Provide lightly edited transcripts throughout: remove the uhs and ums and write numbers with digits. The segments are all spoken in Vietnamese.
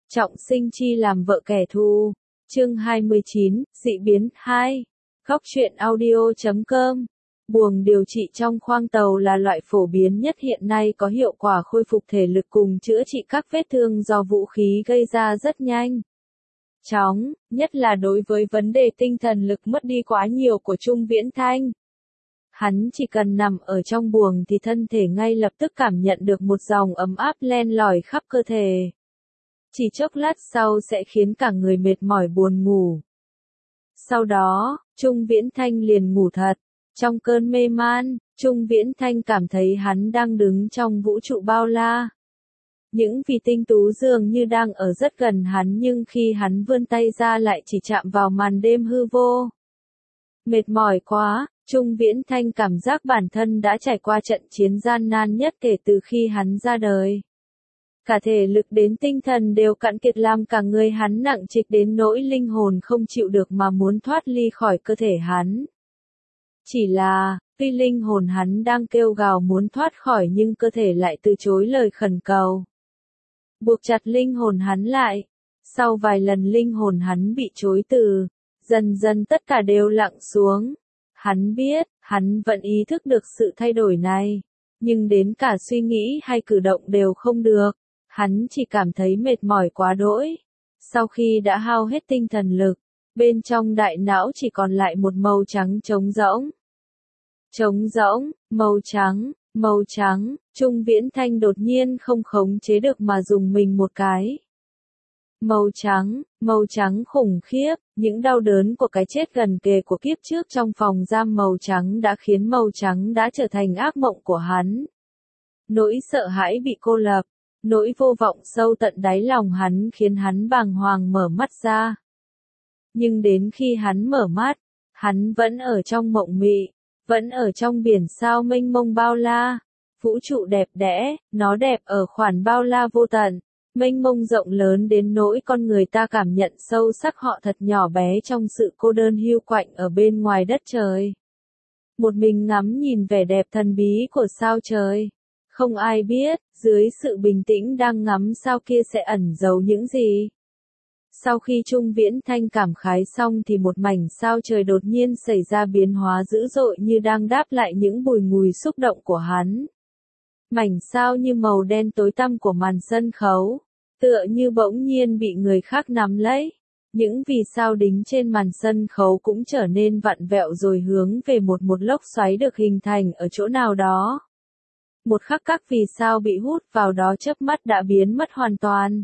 Trọng sinh chi làm vợ kẻ thù. Chương 29, dị biến 2. Góc truyện audio.com. Buồng điều trị trong khoang tàu là loại phổ biến nhất hiện nay, có hiệu quả khôi phục thể lực cùng chữa trị các vết thương do vũ khí gây ra rất nhanh, chóng, nhất là đối với vấn đề tinh thần lực mất đi quá nhiều của Trung Viễn Thanh. Hắn chỉ cần nằm ở trong buồng thì thân thể ngay lập tức cảm nhận được một dòng ấm áp len lỏi khắp cơ thể. Chỉ chốc lát sau sẽ khiến cả người mệt mỏi buồn ngủ. Sau đó, Trung Viễn Thanh liền ngủ thật. Trong cơn mê man, Trung Viễn Thanh cảm thấy hắn đang đứng trong vũ trụ bao la. Những vì tinh tú dường như đang ở rất gần hắn, nhưng khi hắn vươn tay ra lại chỉ chạm vào màn đêm hư vô. Mệt mỏi quá, Trung Viễn Thanh cảm giác bản thân đã trải qua trận chiến gian nan nhất kể từ khi hắn ra đời. Cả thể lực đến tinh thần đều cạn kiệt, làm cả người hắn nặng trịch đến nỗi linh hồn không chịu được mà muốn thoát ly khỏi cơ thể hắn. Chỉ là, tuy linh hồn hắn đang kêu gào muốn thoát khỏi nhưng cơ thể lại từ chối lời khẩn cầu. Buộc chặt linh hồn hắn lại. Sau vài lần linh hồn hắn bị chối từ, dần dần tất cả đều lặng xuống. Hắn biết, hắn vẫn ý thức được sự thay đổi này, nhưng đến cả suy nghĩ hay cử động đều không được. Hắn chỉ cảm thấy mệt mỏi quá đỗi. Sau khi đã hao hết tinh thần lực, bên trong đại não chỉ còn lại một màu trắng trống rỗng. Trống rỗng, màu trắng, Trung Viễn Thanh đột nhiên không khống chế được mà dùng mình một cái. Màu trắng khủng khiếp, những đau đớn của cái chết gần kề của kiếp trước trong phòng giam màu trắng đã khiến màu trắng đã trở thành ác mộng của hắn. Nỗi sợ hãi bị cô lập, nỗi vô vọng sâu tận đáy lòng hắn khiến hắn bàng hoàng mở mắt ra. Nhưng đến khi hắn mở mắt, hắn vẫn ở trong mộng mị, vẫn ở trong biển sao mênh mông bao la. Vũ trụ đẹp đẽ, nó đẹp ở khoản bao la vô tận, mênh mông rộng lớn đến nỗi con người ta cảm nhận sâu sắc họ thật nhỏ bé trong sự cô đơn hiu quạnh ở bên ngoài đất trời. Một mình ngắm nhìn vẻ đẹp thần bí của sao trời. Không ai biết, dưới sự bình tĩnh đang ngắm sao kia sẽ ẩn giấu những gì. Sau khi Trung Viễn Thanh cảm khái xong thì một mảnh sao trời đột nhiên xảy ra biến hóa dữ dội như đang đáp lại những bùi ngùi xúc động của hắn. Mảnh sao như màu đen tối tăm của màn sân khấu, tựa như bỗng nhiên bị người khác nắm lấy. Những vì sao đính trên màn sân khấu cũng trở nên vặn vẹo rồi hướng về một lốc xoáy được hình thành ở chỗ nào đó. Một khắc các vì sao bị hút vào đó chớp mắt đã biến mất hoàn toàn.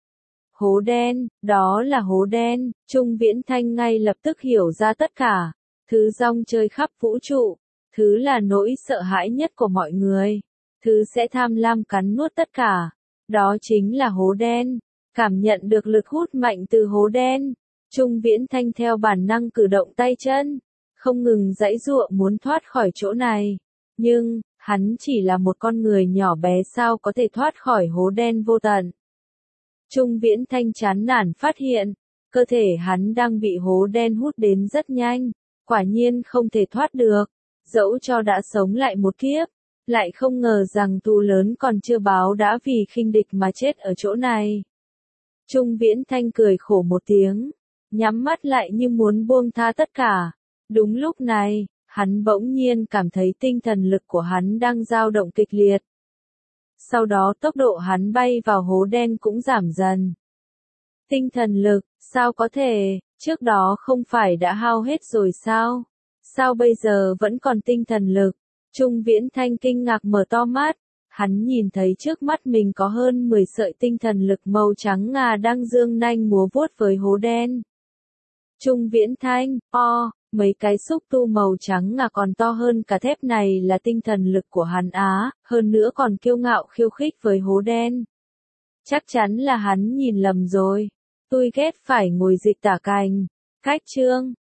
Hố đen, đó là hố đen. Trung Viễn Thanh ngay lập tức hiểu ra tất cả. Thứ rong chơi khắp vũ trụ, thứ là nỗi sợ hãi nhất của mọi người, thứ sẽ tham lam cắn nuốt tất cả. Đó chính là hố đen. Cảm nhận được lực hút mạnh từ hố đen, Trung Viễn Thanh theo bản năng cử động tay chân, không ngừng giãy giụa muốn thoát khỏi chỗ này. Nhưng, hắn chỉ là một con người nhỏ bé, sao có thể thoát khỏi hố đen vô tận. Trung Viễn Thanh chán nản phát hiện, cơ thể hắn đang bị hố đen hút đến rất nhanh, quả nhiên không thể thoát được, dẫu cho đã sống lại một kiếp, lại không ngờ rằng thù lớn còn chưa báo đã vì khinh địch mà chết ở chỗ này. Trung Viễn Thanh cười khổ một tiếng, nhắm mắt lại như muốn buông tha tất cả. Đúng lúc này, hắn bỗng nhiên cảm thấy tinh thần lực của hắn đang dao động kịch liệt. Sau đó tốc độ hắn bay vào hố đen cũng giảm dần. Tinh thần lực, sao có thể, trước đó không phải đã hao hết rồi sao? Sao bây giờ vẫn còn tinh thần lực? Trung Viễn Thanh kinh ngạc mở to mắt, hắn nhìn thấy trước mắt mình có hơn 10 sợi tinh thần lực màu trắng ngà đang dương nanh múa vuốt với hố đen. Trung Viễn Thanh, mấy cái xúc tu màu trắng ngà còn to hơn cả thép này là tinh thần lực của hắn á, hơn nữa còn kiêu ngạo khiêu khích với hố đen. Chắc chắn là hắn nhìn lầm rồi. Tôi ghét phải ngồi dịch tả cành. Cách chương